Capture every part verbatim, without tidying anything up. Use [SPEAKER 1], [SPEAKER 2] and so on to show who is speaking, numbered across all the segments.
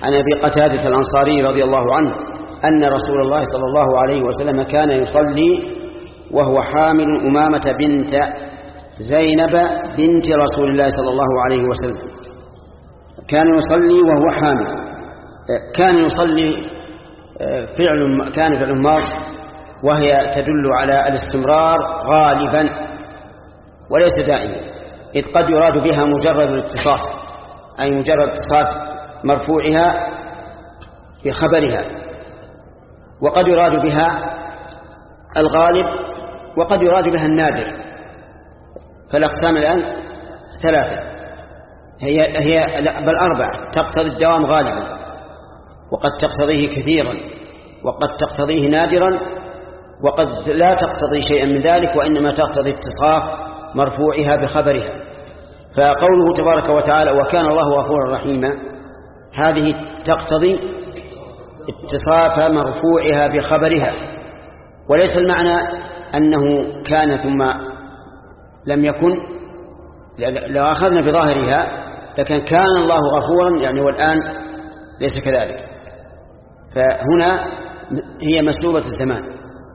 [SPEAKER 1] عن أبي قتادة الأنصاري رضي الله عنه أن رسول الله صلى الله عليه وسلم كان يصلي وهو حامل أمامة بنت زينب بنت رسول الله صلى الله عليه وسلم. كان يصلي وهو حامل، كان يصلي فعل كان فعل ماض، وهي تدل على الاستمرار غالبا وليس دائما، إذ قد يراد بها مجرد الاتصاف، أي مجرد اتصاف مرفوعها بخبرها، وقد يراد بها الغالب، وقد يراد بها النادر. فالأقسام الآن ثلاثة، هي هي بل أربعة، تقتضي الدوام غالبا، وقد تقتضيه كثيرا، وقد تقتضيه نادرا، وقد لا تقتضي شيئا من ذلك، وإنما تقتضي اتصاف مرفوعها بخبرها. فقوله تبارك وتعالى وكان الله غفورا رحيما، هذه تقتضي اتصاف مرفوعها بخبرها، وليس المعنى أنه كان ثم لم يكن، لو أخذنا بظاهرها لكن كان الله غفورا يعني والآن ليس كذلك. فهنا هي مسلوبة الزمان.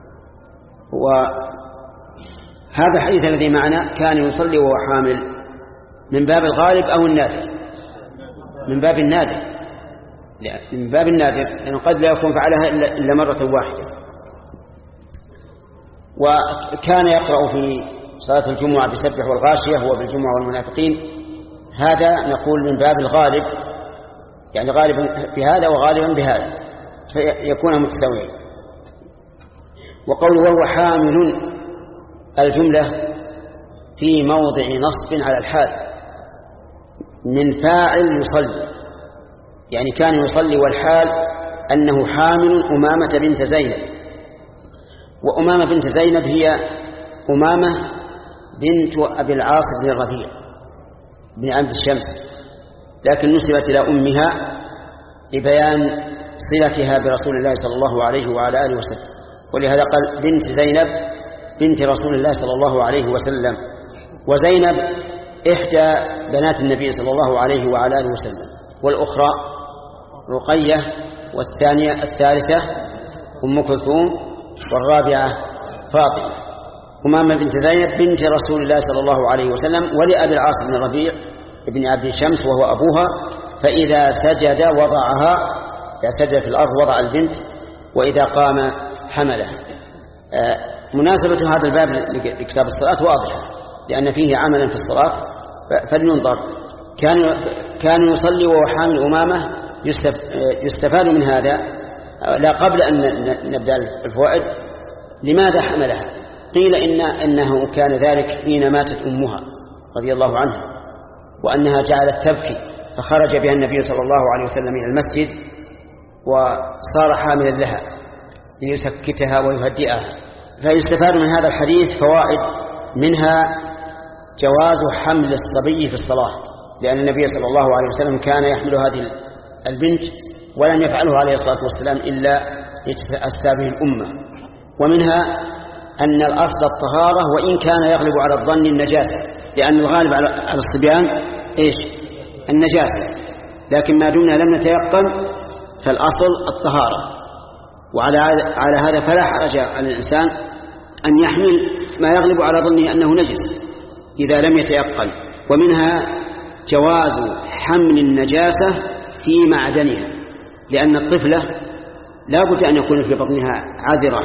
[SPEAKER 1] وهذا الحديث الذي معنا كان يصلي وهو حامل من باب الغالب أو النادر؟ من باب النادر، من باب النادر، لأنه قد لا يكون فعلها إلا مرة واحدة. وكان يقرأ في صلاة الجمعة بسبح والغاشية هو بالجمعة والمنافقين، هذا نقول من باب الغالب، يعني غالبا بهذا وغالبا بهذا، فيكون متساويين. وقوله وهو حامل، الجملة في موضع نصب على الحال من فاعل يصلي، يعني كان يصلي والحال أنه حامل أمامة بنت زينب. وأمامة بنت زينب هي أمامة بنت أبي العاص بن الربيع بن عبد الشمس، لكن نسبت إلى أمها لبيان صلتها برسول الله صلى الله عليه وعلى آله وسلم، ولهذا قال بنت زينب بنت رسول الله صلى الله عليه وسلم. وزينب إحدى بنات النبي صلى الله عليه وعلى آله وسلم، والأخرى رقية، والثانية الثالثة أم كلثوم، والرابعة فاطمة. أمامة بنت زينب بنت رسول الله صلى الله عليه وسلم، ولأبي العاص بن الربيع بن عبد الشمس وهو أبوها، فإذا سجد وضعها، إذا سجد في الأرض وضع البنت، وإذا قام حملها. آه مناسبة هذا الباب لكتاب الصلاة واضحة، لأن فيه عملا في الصلاة فلينظر. كان كان يصلي وهو حامل أمامة. يستفاد من هذا، لا قبل أن نبدأ الفوائد، لماذا حملها؟ قيل إن إنه كان ذلك حين ماتت أمها رضي الله عنها، وأنها جعلت تبكي، فخرج بها النبي صلى الله عليه وسلم إلى المسجد وصار حاملا لها ليسكتها ويهدئها. فيستفاد من هذا الحديث فوائد، منها جواز حمل الصبي في الصلاة، لأن النبي صلى الله عليه وسلم كان يحمل هذه البنت ولم يفعله عليه الصلاة والسلام إلا يتأسى به الأمة. ومنها أن الأصل الطهارة، وإن كان يغلب على الظن النجاسة، لأن الغالب على الصبيان إيش؟ النجاسة، لكن ما دمنا لم نتيقن فالأصل الطهارة. وعلى على هذا فلا حرج على الإنسان أن يحمل ما يغلب على ظنه أنه نجس إذا لم يتيقن. ومنها جواز حمل النجاسة في معدنها، لأن الطفلة لا بد أن يكون في بطنها عذرة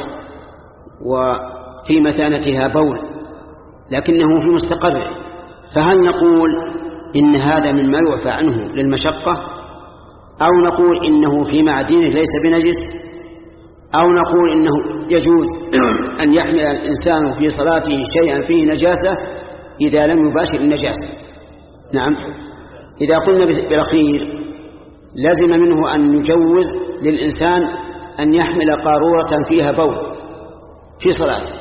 [SPEAKER 1] وفي مثانتها بول، لكنه في مستقره، فهل نقول إن هذا مما يعفى عنه للمشقة، أو نقول إنه في معدنه ليس بنجس، أو نقول إنه يجوز أن يحمل الإنسان في صلاته شيئا فيه نجاسة إذا لم يباشر النجاسة؟ نعم، إذا قلنا بالأخير لازم منه أن نجوز للإنسان أن يحمل قارورة فيها بول في صلاته،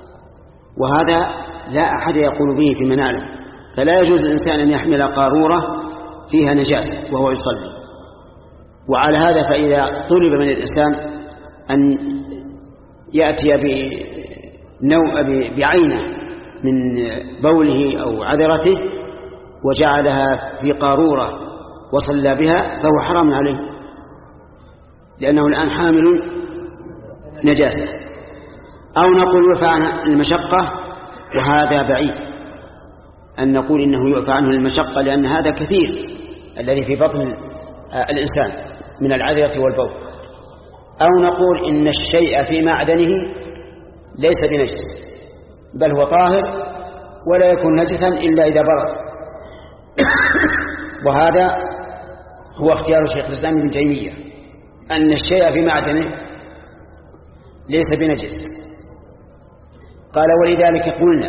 [SPEAKER 1] وهذا لا أحد يقول به في مناله، فلا يجوز للإنسان أن يحمل قارورة فيها نجاسة وهو يصلي. وعلى هذا فإذا طلب من الإنسان أن يأتي بعينه من بوله أو عذرته وجعلها في قارورة وصلى بها فهو حرام عليه، لأنه الآن حامل نجاسة، أو نقول يعفى عنه المشقة، وهذا بعيد أن نقول إنه يعفى عنه المشقة، لأن هذا كثير الذي في بطن الإنسان من العذرة والبول. أو نقول إن الشيء في معدنه ليس بنجس بل هو طاهر ولا يكون نجسا إلا إذا برد، وهذا هو اختيار شيخ الإسلام ابن تيمية، أن الشيء في معدنه ليس بنجس. قال ولذلك قلنا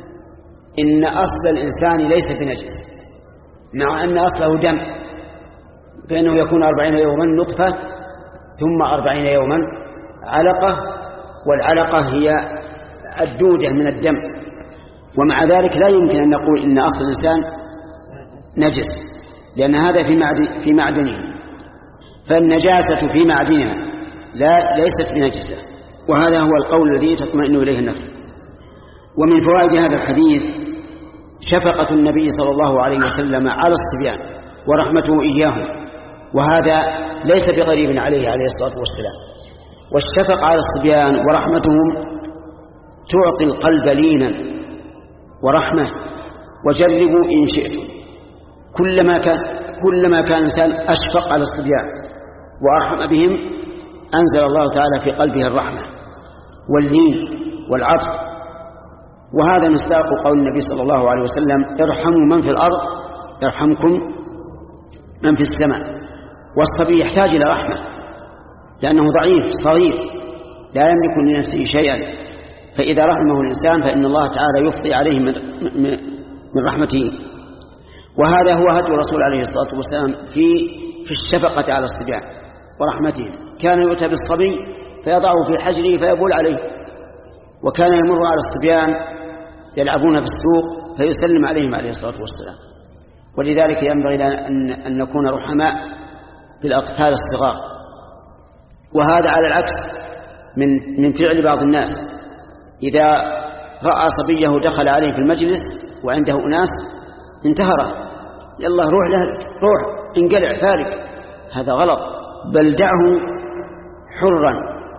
[SPEAKER 1] إن أصل الإنسان ليس بنجس، مع أن أصله دم، فإنه يكون أربعين يوما نطفة ثم أربعين يوما علقة، والعلقة هي الدودة من الدم، ومع ذلك لا يمكن أن نقول إن أصل الإنسان نجس، لأن هذا في معدن في معدنه، فالنجاسة في معدنها لا ليست بنجسة، وهذا هو القول الذي تطمئن إليه النفس. ومن فوائد هذا الحديث شفقة النبي صلى الله عليه وسلم على الصبيان ورحمته إياهم، وهذا ليس بغريب عليه عليه الصلاة والسلام. والشفقة على الصبيان ورحمتهم تعطي القلب لينا ورحمة. وجربوا إن شئتم، كلما كان كلما كان الإنسان أشفق على الصبيان وأرحم بهم أنزل الله تعالى في قلبه الرحمة واللين والعطف. وهذا مصداق قول النبي صلى الله عليه وسلم: ارحموا من في الأرض يرحمكم من في السماء. والصبي يحتاج إلى رحمة لأنه ضعيف صغير لا يملك لنفسه شيئا، فإذا رحمه الإنسان فإن الله تعالى يفضي عليه من رحمته. وهذا هو هدي الرسول عليه الصلاة والسلام في في الشفقة على الصبيان ورحمتهم. كان يؤتى بالصبي فيضعه في حجره فيبول عليه، وكان يمر على الصبيان يلعبون في السوق فيسلم عليهم عليه الصلاة والسلام. ولذلك ينبغي أن نكون رحماء بالأطفال الصغار. وهذا على العكس من من فعل بعض الناس، إذا رأى صبيه دخل عليه في المجلس وعنده أناس انتهره: يلا روح له، روح انقلع فارق. هذا غلط، بل دعه حرا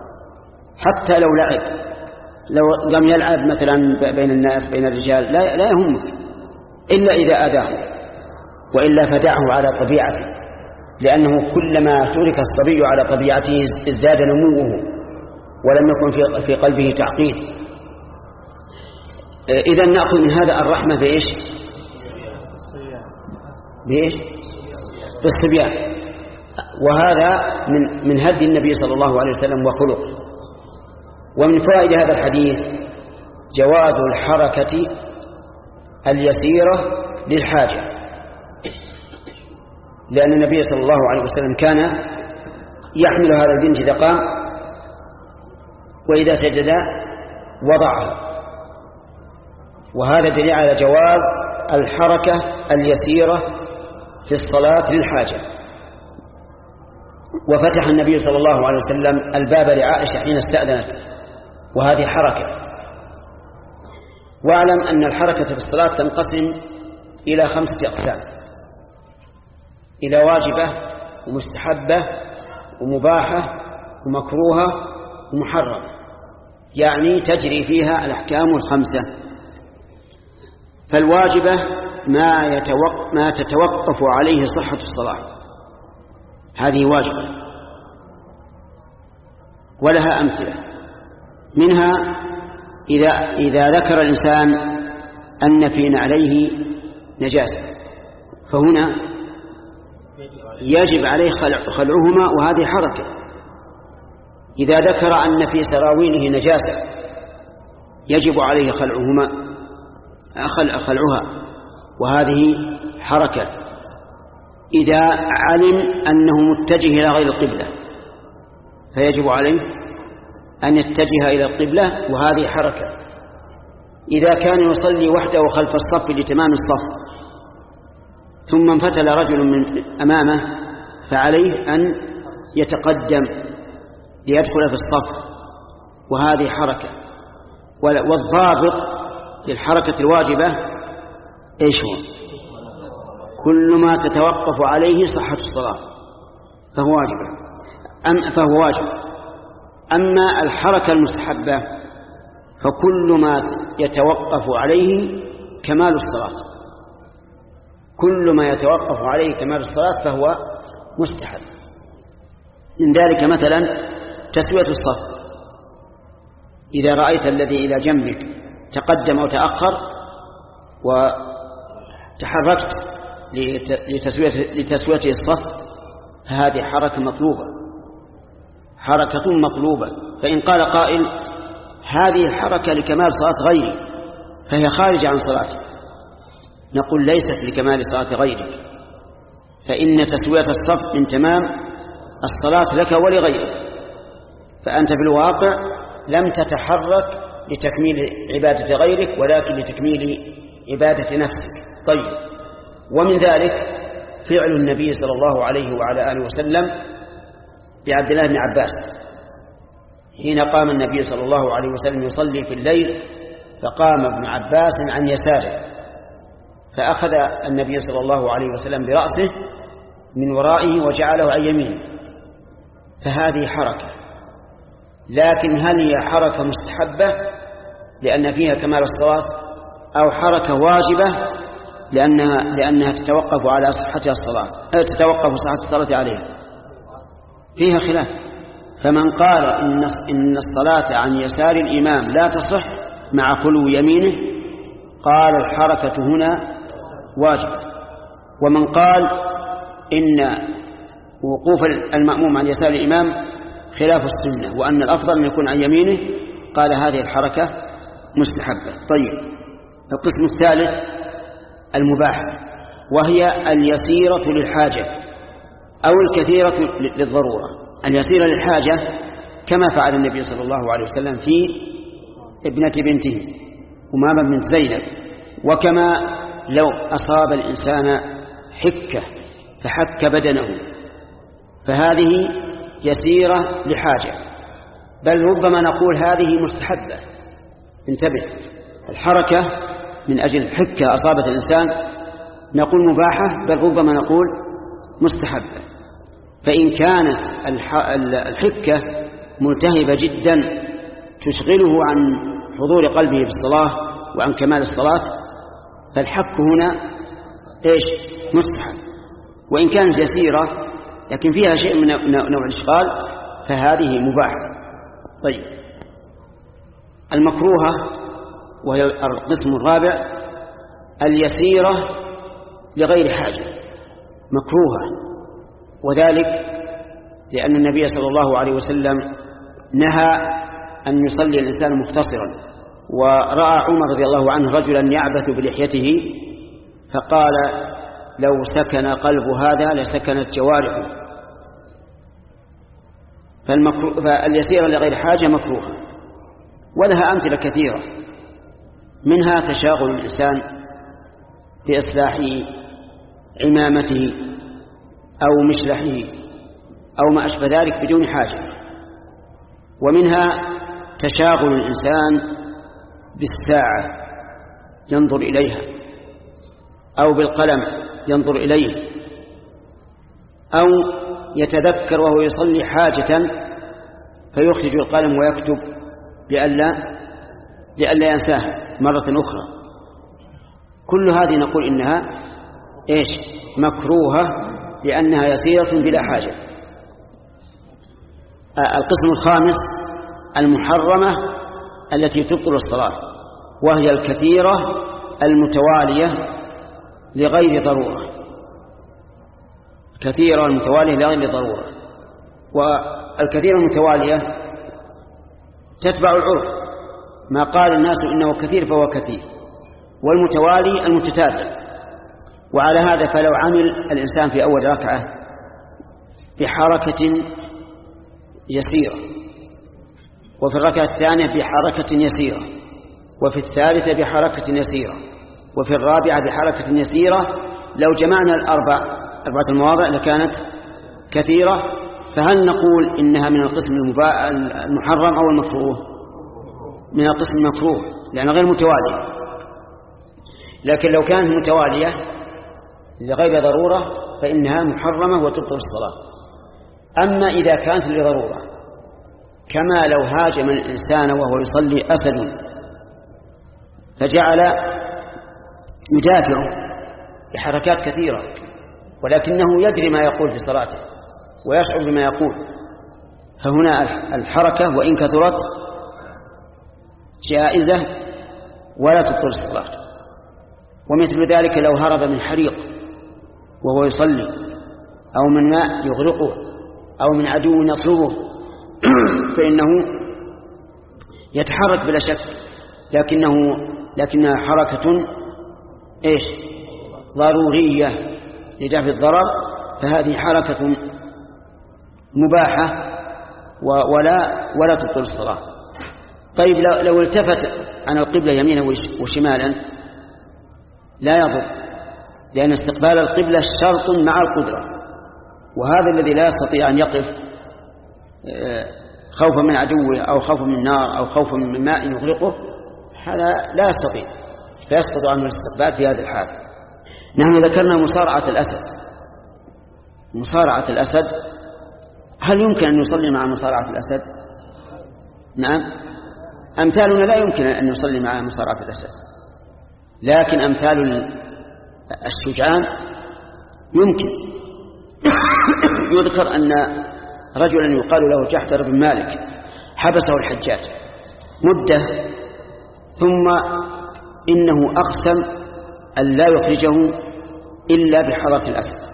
[SPEAKER 1] حتى لو لعب، لو قام يلعب مثلا بين الناس بين الرجال لا لا يهمك إلا إذا أذاه، وإلا فدعه على طبيعته، لأنه كلما ترك الصبي على طبيعته ازداد نموه ولم يكن في في قلبه تعقيد. إذا نأخذ من هذا الرحمة بإيش؟ بإيش؟ بالصبيان. وهذا من من هدي النبي صلى الله عليه وسلم وخلقه. ومن فوائد هذا الحديث جواز الحركة اليسيرة للحاجة، لأن النبي صلى الله عليه وسلم كان يحمل هذا البنت إذا قام، وإذا سجد وضعها. وهذا دليل على جواز الحركة اليسيرة في الصلاة للحاجة. وفتح النبي صلى الله عليه وسلم الباب لعائشة حين استأذنت، وهذه حركة. واعلم أن الحركة في الصلاة تنقسم إلى خمسة أقسام: إلى واجبة ومستحبة ومباحة ومكروهة ومحرمة، يعني تجري فيها الأحكام الخمسة. فالواجبة ما, يتوق... ما تتوقف عليه صحة الصلاة، هذه واجبة ولها أمثلة. منها إذا, إذا ذكر الإنسان أن في نعليه نجاسة، فهنا يجب عليه خلعهما، وهذه حركة. إذا ذكر أن في سراويله نجاسة يجب عليه خلعهما خلعها، وهذه حركة. إذا علم أنه متجه إلى غير القبلة فيجب عليه أن يتجه إلى القبلة، وهذه حركة. إذا كان يصلي وحده خلف الصف لتمام الصف ثم انفتل رجل من أمامه فعليه أن يتقدم ليدخل في الصف، وهذه حركة. والضابط للحركة الواجبة إيش هو؟ كل ما تتوقف عليه صحة الصلاة فهو واجبة. أم فهو واجب. أما الحركة المستحبة فكل ما يتوقف عليه كمال الصلاة، كل ما يتوقف عليه كمال الصلاة فهو مستحب. من ذلك مثلا تسوية الصف، إذا رأيت الذي إلى جنبك تقدم أو تأخر وتحركت لتسوية, لتسوية الصف فهذه حركة مطلوبة، حركة مطلوبة. فإن قال قائل هذه الحركة لكمال صلاة غيري فهي خارجة عن صلاتي، نقول ليست لكمال صلاة غيرك، فإن تسوية الصف من تمام الصلاة لك ولغيرك، فأنت في الواقع لم تتحرك لتكميل عبادة غيرك ولكن لتكميل عبادة نفسك. طيب، ومن ذلك فعل النبي صلى الله عليه وعلى آله وسلم بعبد الله بن عباس حين قام النبي صلى الله عليه وسلم يصلي في الليل، فقام ابن عباس عن يساره، فأخذ النبي صلى الله عليه وسلم برأسه من ورائه وجعله عن يمينه، فهذه حركة، لكن هل هي حركة مستحبة لأن فيها كمال الصلاة أو حركة واجبة لأنها, لأنها تتوقف على صحتها الصلاة أو تتوقف صحة الصلاة عليها؟ فيها خلاف. فمن قال إن الصلاة عن يسار الإمام لا تصح مع خلو يمينه قال الحركة هنا واجبة. ومن قال إن وقوف المأموم عن يسار الإمام خلاف السنة وأن الأفضل أن يكون عن يمينه قال هذه الحركة مستحبة. طيب، القسم الثالث المباحة، وهي اليسيرة للحاجة أو الكثيرة للضرورة. اليسيرة للحاجة كما فعل النبي صلى الله عليه وسلم في ابنة بنته أمامة بنت زينب، وكما لو أصاب الإنسان حكة فحك بدنه فهذه يسيرة لحاجة، بل ربما نقول هذه مستحبة. انتبه، الحركة من أجل حكة أصابت الإنسان نقول مباحة، بل ربما نقول مستحبة. فإن كانت الحكة ملتهبة جدا تشغله عن حضور قلبه بالصلاة وعن كمال الصلاة فالحك هنا إيش؟ مستحب. وإن كانت يسيرة لكن فيها شيء من نوع الإشغال فهذه مباحة. طيب، المكروهة وهي القسم الرابع اليسيرة لغير حاجة، مكروهة، وذلك لأن النبي صلى الله عليه وسلم نهى أن يصلي الإنسان مختصرا، ورأى عمر رضي الله عنه رجلا يعبث بلحيته فقال لو سكن قلب هذا لسكنت جوارحه. فاليسيرة لغير حاجة مكروهة، ولها أمثلة كثيرة، منها تشاغل الإنسان في إصلاح عمامته أو مشلحه أو ما أشبه ذلك بدون حاجة، ومنها تشاغل الإنسان بالساعة ينظر إليها أو بالقلم ينظر إليه أو يتذكر وهو يصلي حاجة فيخرج القلم ويكتب لئلا لئلا ينساها مرة أخرى. كل هذه نقول إنها إيش؟ مكروهة لأنها يسيرة بلا حاجة. القسم الخامس المحرمة التي تبطل الصلاة، وهي الكثيرة المتوالية لغير ضرورة، كثيرة المتوالية لغير ضرورة. والكثيرة المتوالية تتبع العرف، ما قال الناس إنه كثير فهو كثير، والمتوالي المتتابع. وعلى هذا فلو عمل الإنسان في أول ركعة بحركة يسيرة، وفي الركعة الثانية بحركة يسيرة، وفي الثالثة بحركة يسيرة، وفي الرابعة بحركة يسيرة، لو جمعنا الأربع أربعة المواضع لكانت كثيرة. فهل نقول إنها من القسم المحرم أو المكروه؟ من القسم المكروه لأن غير متوالية. لكن لو كانت متوالية لغير ضرورة فإنها محرمة وتبطل الصلاة. أما إذا كانت لضرورة، كما لو هاجم الإنسان وهو يصلي أسد فجعل يدافع بحركات كثيرة، ولكنه يدري ما يقول في صلاته ويشعر بما يقول، فهنا الحركة وإن كثرت جائزة ولا تبطل الصلاة. ومثل ذلك لو هرب من حريق وهو يصلي، أو من ماء يغرقه، أو من عدو يطلبه، فإنه يتحرك بلا شك، لكنه لكنها حركة إيش؟ ضرورية لدفع الضرر، فهذه حركة مباحة ولا ولا تبطل الصلاة. طيب لو التفت عن القبلة يمينا وشمالا لا يضر، لأن استقبال القبلة شرط مع القدرة، وهذا الذي لا يستطيع أن يقف خوفا من عدوه أو خوفا من نار أو خوفا من ماء يغرقه، هذا لا يستطيع، فيسقط عنه الاستقبال في هذه الحال. نحن ذكرنا مصارعة الأسد. مصارعة الأسد هل يمكن أن يصلي مع مصارعة الأسد؟ نعم، أمثالنا لا يمكن أن يصلي مع مصارعة الأسد، لكن أمثال الشجعان يمكن. يذكر أن رجلا يقال له جحدر بن مالك حبسه الحجاج مدة، ثم إنه أقسم أن لا يخرجه إلا بحضرة الأسد،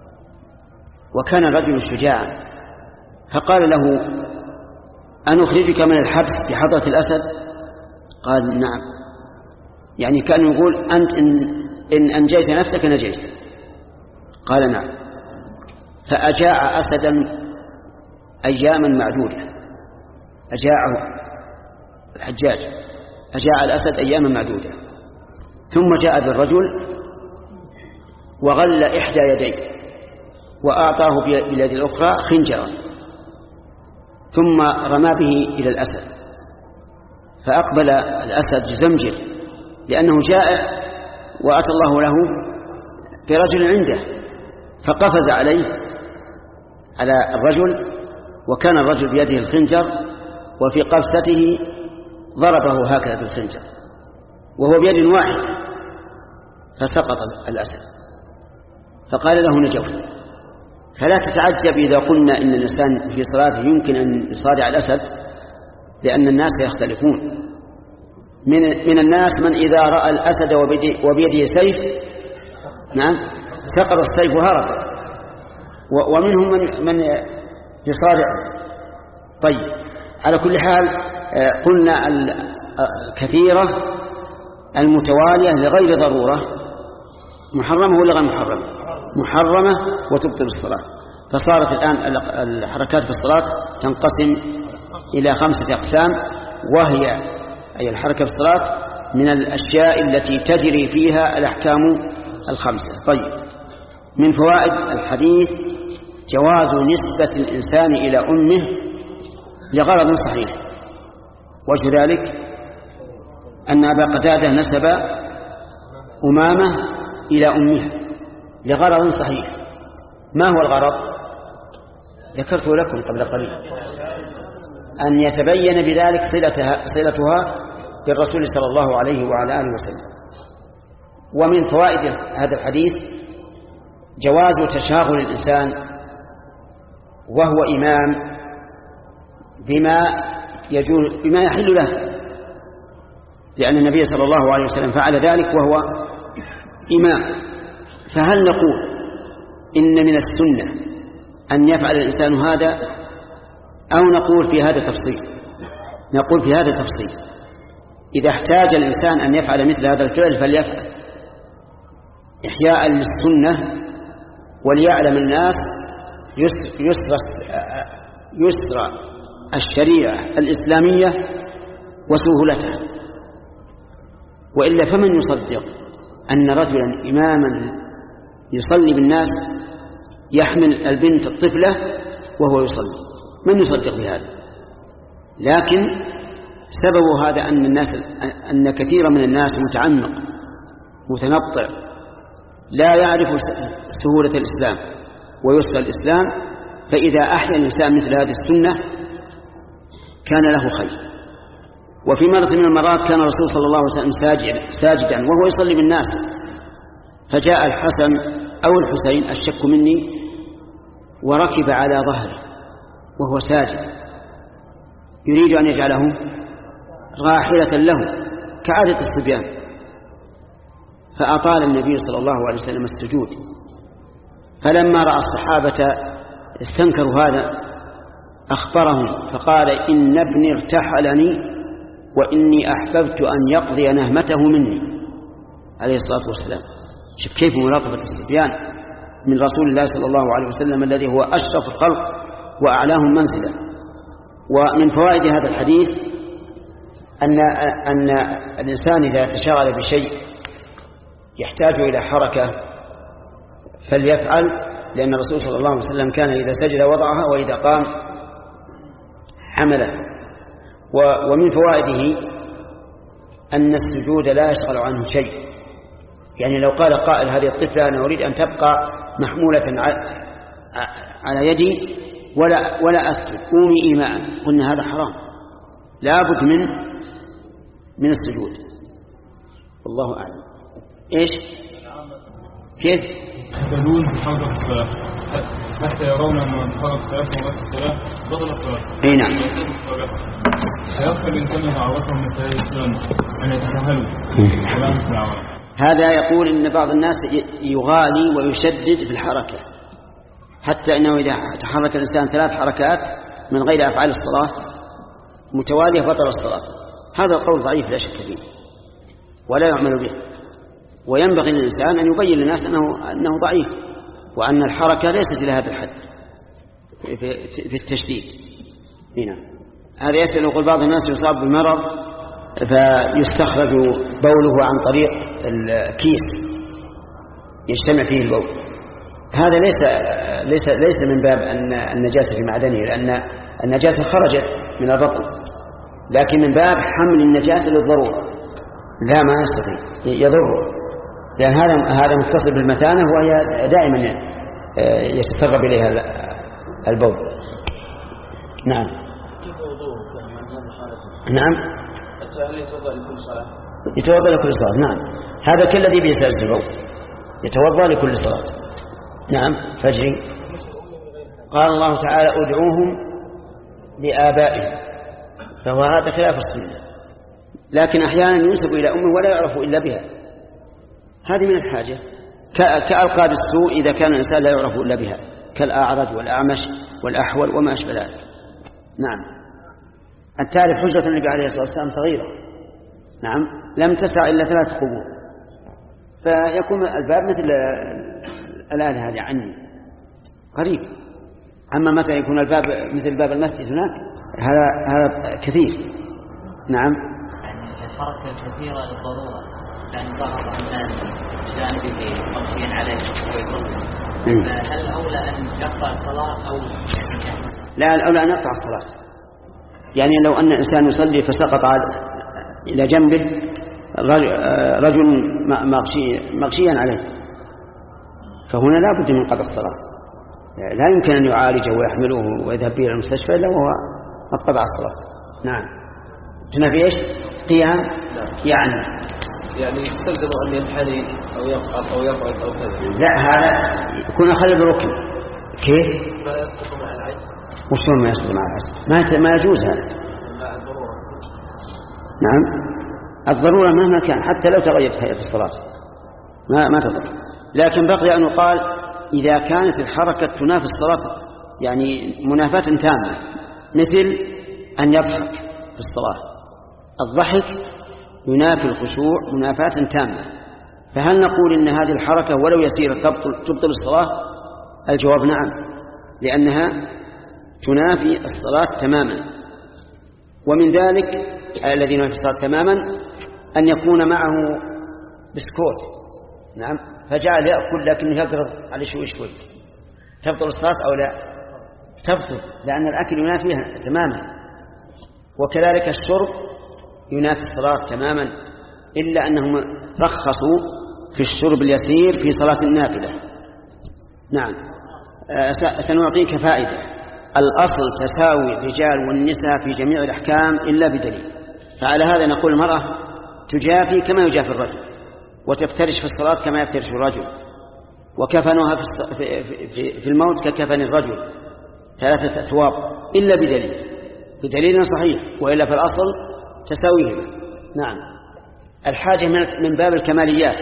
[SPEAKER 1] وكان الرجل شجاعا، فقال له: أن أخرجك من الحبس بحضرة الأسد؟ قال: نعم، يعني كان يقول: أنت إن, إن أنجيت نفسك نجيت. قال: نعم. فأجاع أسدا أياما معدودة، أجاعه الحجاج، أجاع الأسد أياما معدودة، ثم جاء بالرجل وغل إحدى يديه وأعطاه باليد الأخرى خنجرا، ثم رمى به إلى الأسد، فأقبل الأسد يزمجر لأنه جائع، وأتى الله له برجل عنده، فقفز عليه على الرجل، وكان الرجل بيده الخنجر، وفي قفزته ضربه هكذا بالخنجر وهو بيد واحد، فسقط الأسد، فقال له: نجوت. فلا تتعجب إذا قلنا إن الإنسان في صلاته يمكن أن يصارع الأسد، لأن الناس يختلفون. من, من الناس من إذا رأى الأسد وبيده سيف نعم سقط السيف وهرب، ومنهم من, من يصارع. طيب، على كل حال قلنا الكثيرة المتوالية لغير ضرورة محرمة ولا غير محرمة؟ محرمة وتبطل الصلاة. فصارت الآن الحركات في الصلاة تنقسم إلى خمسة أقسام، وهي أي الحركة في الصلاة من الأشياء التي تجري فيها الأحكام الخمسة. طيب، من فوائد الحديث جواز نسبة الإنسان إلى أمه لغرض صحيح. وجه ذلك أن أبا قتادة نسب أمامة إلى أمها لغرض صحيح. ما هو الغرض؟ ذكرته لكم قبل قليل، أن يتبين بذلك صلتها, صلتها بالرسول صلى الله عليه وعلى آله وسلم. ومن فوائد هذا الحديث جواز تشاغل الإنسان وهو إمام بما يجوز بما يحل له، لأن النبي صلى الله عليه وسلم فعل ذلك وهو إمام. فهل نقول إن من السنة أن يفعل الإنسان هذا، أو نقول في هذا تفصيل؟ نقول في هذا تفصيل. إذا احتاج الإنسان أن يفعل مثل هذا الفعل فليفعل إحياء للسنة، وليعلم الناس يسر, يسر الشريعة الإسلامية وسهولتها. وإلا فمن يصدق أن رجلا إماما يصلي بالناس يحمل البنت الطفلة وهو يصلي؟ من يصدق بهذا؟ لكن سبب هذا أن الناس أن كثير من الناس متعمق متنطع لا يعرف سهولة الإسلام ويسر الإسلام، فإذا أحيا الإنسان مثل هذه السنة كان له خير. وفي مرة من المرات كان الرسول صلى الله عليه وسلم ساجدا وهو يصلي بالناس، فجاء الحسن أو الحسين الشك مني وركب على ظهره وهو ساجد يريد أن يجعله راحلة له كعادة الصبيان، فأطال النبي صلى الله عليه وسلم السجود. فلما رأى الصحابة استنكروا هذا أخبرهم فقال: إن ابني ارتحلني وإني أحببت أن يقضي نهمته مني، عليه الصلاة والسلام. شوف كيف ملاطفة الصبيان من رسول الله صلى الله عليه وسلم الذي هو أشرف الخلق وأعلاهم منزلة. ومن فوائد هذا الحديث أن أن الإنسان إذا تشاغل بشيء يحتاج إلى حركة فليفعل، لأن الرسول صلى الله عليه وسلم كان إذا سجد وضعها وإذا قام حمله. ومن فوائده أن السجود لا يشغل عنه شيء، يعني لو قال قائل هذه الطفلة أنا أريد أن تبقى محمولة على يدي ولا ولا أسجد قومي إيماء، قلنا هذا حرام، لا بد من من السجود. والله أعلم. إيش كيف
[SPEAKER 2] يقولون في حركة الصلاة حتى يرون أن من حرك ثلاث مرات الصلاة بطل الصلاة؟
[SPEAKER 1] أي نعم.
[SPEAKER 2] فيصل الإنسان عورته من ثلاث السلام أن يتساهلوا سلامة العورة.
[SPEAKER 1] هذا يقول إن بعض الناس يغالي ويشدد في الحركة، حتى إنه إذا تحرك الإنسان ثلاث حركات من غير أفعال الصلاة متوالية بطل الصلاة. هذا القول ضعيف لا شك فيه ولا يعمل به، وينبغي للإنسان أن يبين للناس أنه, أنه ضعيف وأن الحركة ليست إلى هذا الحد في, في, في التشديد. هنا هذا يسأل يقول بعض الناس يصاب بمرض فيستخرج بوله عن طريق الكيس يجتمع فيه البول. هذا ليس ليس ليس من باب أن النجاسة في معدنه، لأن النجاسة خرجت من البطن، لكن من باب حمل النجاسة للضرورة. لا ما يستطيع يضره، لأن هذا هذا متصل بالمثانة وهي دائما يتسرب إليها البول. نعم. نعم.
[SPEAKER 3] يتوضأ لكل صلاة.
[SPEAKER 1] يتوضأ لكل صلاة. نعم. هذا كل الذي بيسجد البول يتوضأ لكل صلاة. نعم. فجري. قال الله تعالى: ادعوهم لآبائهم، فهو هذا خلاف السنة، لكن أحيانا ينسب إلى أمه ولا يعرف إلا بها، هذه من الحاجة، كألقاب السوء إذا كان الإنسان لا يعرف إلا بها، كالأعرج والأعمش والأحول وما أشبه ذلك. نعم. التعرف حجرة النبي عليه الصلاة والسلام صغيرة، نعم، لم تسع إلا ثلاث قبور، فيكون الباب مثل الآن هذه عني قريب. أما مثلا يكون الباب مثل باب المسجد هناك، هذا هذا كثير. نعم.
[SPEAKER 4] يعني الحركة الكثيرة للضرورة، لأن ظهر عمان جانبه مغشيا عليه ويصلي، فهل الأولى أن يقطع الصلاة أو يعني؟
[SPEAKER 1] لا، الأولى أن يقطع الصلاة. يعني لو أن إنسان يصلي فسقط إلى جنبه رجل مغشيا عليه، فهنا لا بد من قطع الصلاة، لا يمكن أن يعالجه ويحمله ويذهب به إلى المستشفى إلا وهو قد قطع الصلاة. نعم. هنا في إيش؟ قيام يعني
[SPEAKER 3] يعني يستلزم أن ينحني أو يقف أو يقعد أو كذا.
[SPEAKER 1] لا، هذا يكون خلل بركن. كيف؟
[SPEAKER 3] ما يسقط مع العجز.
[SPEAKER 1] وشلون ما يسقط مع العجز؟ ما ما يجوز هذا.
[SPEAKER 3] لا، الضرورة.
[SPEAKER 1] نعم. الضرورة مهما كان، حتى لو تغيرت هيئة الصلاة ما ما تضر. لكن بقي أن يقال إذا كانت الحركة تنافي الصلاة، يعني منافاة تامة، مثل أن يضحك في الصلاة. الضحك ينافي الخشوع منافاة تامة، فهل نقول إن هذه الحركة ولو يسيرة تبطل الصلاة؟ الجواب نعم، لأنها تنافي الصلاة تماما. ومن ذلك الذي ينافي الصلاة تماما أن يكون معه بسكوت، نعم، فجعل يأكل لكنه يقرض على شوي شوي، تبطل الصلاة أو لا؟ تبطل، لأن الأكل ينافيها تماما. وكذلك الشرب ينافي الصلاة تماما، إلا أنهم رخصوا في الشرب اليسير في صلاة النافلة. نعم. سنعطيك فائدة. الأصل تساوي الرجال والنساء في جميع الأحكام إلا بدليل. فعلى هذا نقول المرأة تجافي كما يجافي الرجل، وتفترش في الصلاة كما يفترش الرجل، وكفنها في الموت ككفن الرجل ثلاثة أثواب إلا بدليل، بدليل صحيح، وإلا في الأصل تساويهما. نعم. الحاجة من باب الكماليات،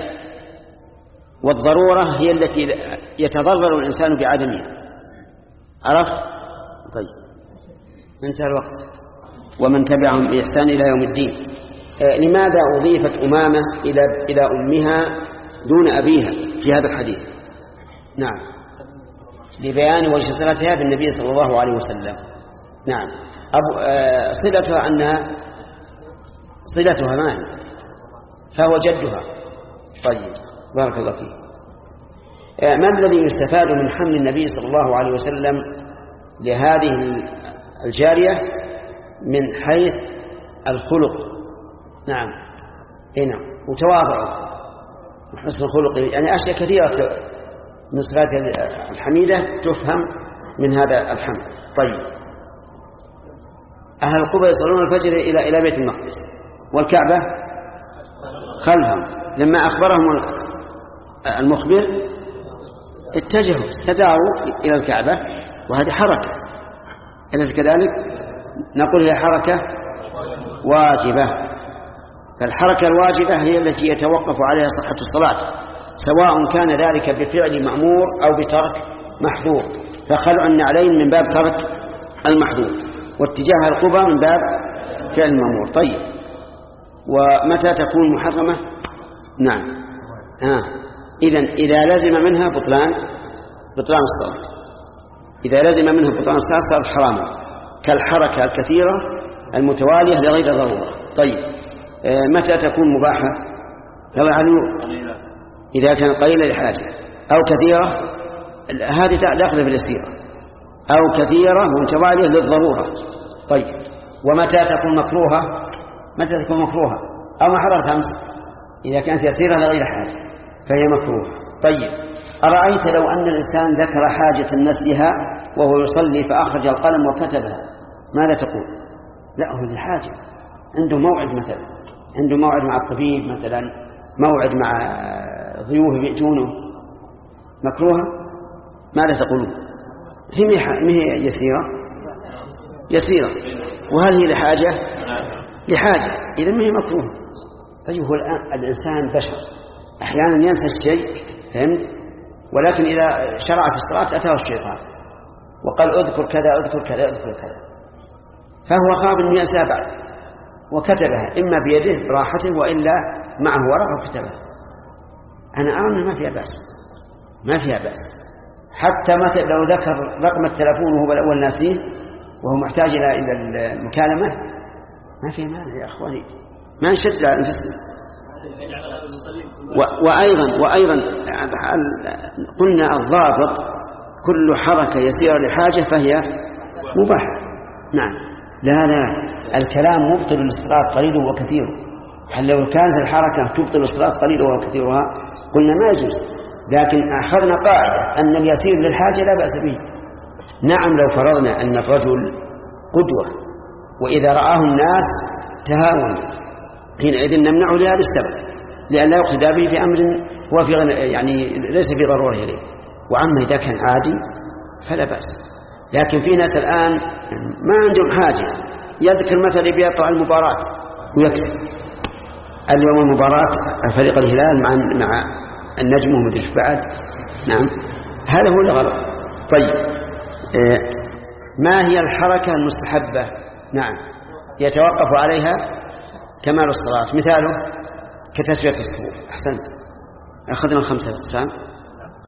[SPEAKER 1] والضرورة هي التي يتضرر الإنسان بعدمها. عرفت؟ طيب، انتهى الوقت. ومن تبعهم بإحسان إلى يوم الدين. آه لماذا أضيفت أمامة إلى إلى أمها دون أبيها في هذا الحديث؟ نعم، لبيان وجه صلتها بالنبي صلى الله عليه وسلم. نعم. أبو آه صلتها أنها صلتها ما هي؟ فهو جدها. طيب، بارك الله فيك. آه ما الذي يستفاد من حمل النبي صلى الله عليه وسلم لهذه الجارية من حيث الخلق؟ نعم، هنا وتواضع وحسن الخلق، يعني أشياء كثيرة من صفات الحميدة تفهم من هذا الحمل. طيب، أهل القبة يصلون الفجر إلى إلى بيت المقدس، والكعبة خلفهم. لما أخبرهم المخبر اتجهوا استداروا إلى الكعبة، وهذه حركة، أليس كذلك؟ نقول هي حركة واجبة. فالحركة الواجبة هي التي يتوقف عليها صحة الصلاة، سواء كان ذلك بفعل مأمور أو بترك محظور. فخلع النعلين من باب ترك المحظور، واتجاه القبى من باب فعل المأمور. طيب، ومتى تكون محرمة؟ نعم. آه. إذن إذا لزم منها بطلان بطلان الصلاة، إذا لزم منها بطلان الصلاة صارت حراما، كالحركة الكثيرة المتوالية لغير ضرورة. طيب، آه متى تكون مباحة؟ إذا كان قليلة لحاجة، أو كثيرة، هذه داخلة في اليسيرة، أو كثيرة متوالية للضرورة. طيب، ومتى تكون مكروهة؟ متى تكون مكروهة أو محرم خمس؟ إذا كانت يسيرة لغير حاجة فهي مكروهة. طيب، أرأيت لو أن الإنسان ذكر حاجة نسلها وهو يصلي فأخرج القلم وكتبها، ماذا تقول؟ لا، هو لحاجة، عنده موعد مثلا، عنده موعد مع الطبيب مثلا، موعد مع ضيوف يأتونه، مكروهة؟ ماذا تقولون؟ هي يسيرة يسيرة وهل هي لحاجة؟ لحاجة، إذن ما هي مكروهة. طيب، هو الآن الإنسان بشر أحيانا ينسى الشيء، فهمت؟ ولكن إذا شرع في الصلاة أتاه الشيطان وقال أذكر كذا أذكر كذا أذكر كذا، فهو خاف أن ينسى بعد وكتبها إما بيده براحته وإلا معه ورقة وكتبها. أنا أرى أنه ما فيها بأس، ما فيها بأس. حتى مثلا لو ذكر رقم التلفون وهو الأول ناسيه وهو محتاج إلى المكالمة، ما فيها مانع يا أخواني، ما نشد على أنفسنا. وأيضا وأيضا قلنا الضابط كل حركة يسيرة لحاجة فهي مباحة. نعم. لا لا الكلام مبطل للصلاة قليل وكثير. هل لو كانت الحركة تبطل الصلاة قليل وكثيرها قلنا ما يجوز، لكن أخذنا قاعدة أن اليسير للحاجة لا بأس به. نعم، لو فرضنا أن الرجل قدوة وإذا رآه الناس تهاون، حينئذ نمنعه لهذا السبب، لأن لا يقصد به في أمر هو في يعني ليس في ضرورة إليه. وعما إذا كان عادي فلا بأس. لكن في ناس الآن ما عندهم حاجة، يذكر مثلا بيطلع المباراة ويكتب اليوم المباراة فريق الهلال مع مع النجم ومدري بعد. نعم، هذا هو الغلط. طيب، ما هي الحركة المستحبة؟ نعم، يتوقف عليها كمال الصلاة. مثاله كتسوية الصفوف. أحسنت، أخذنا الخمسة.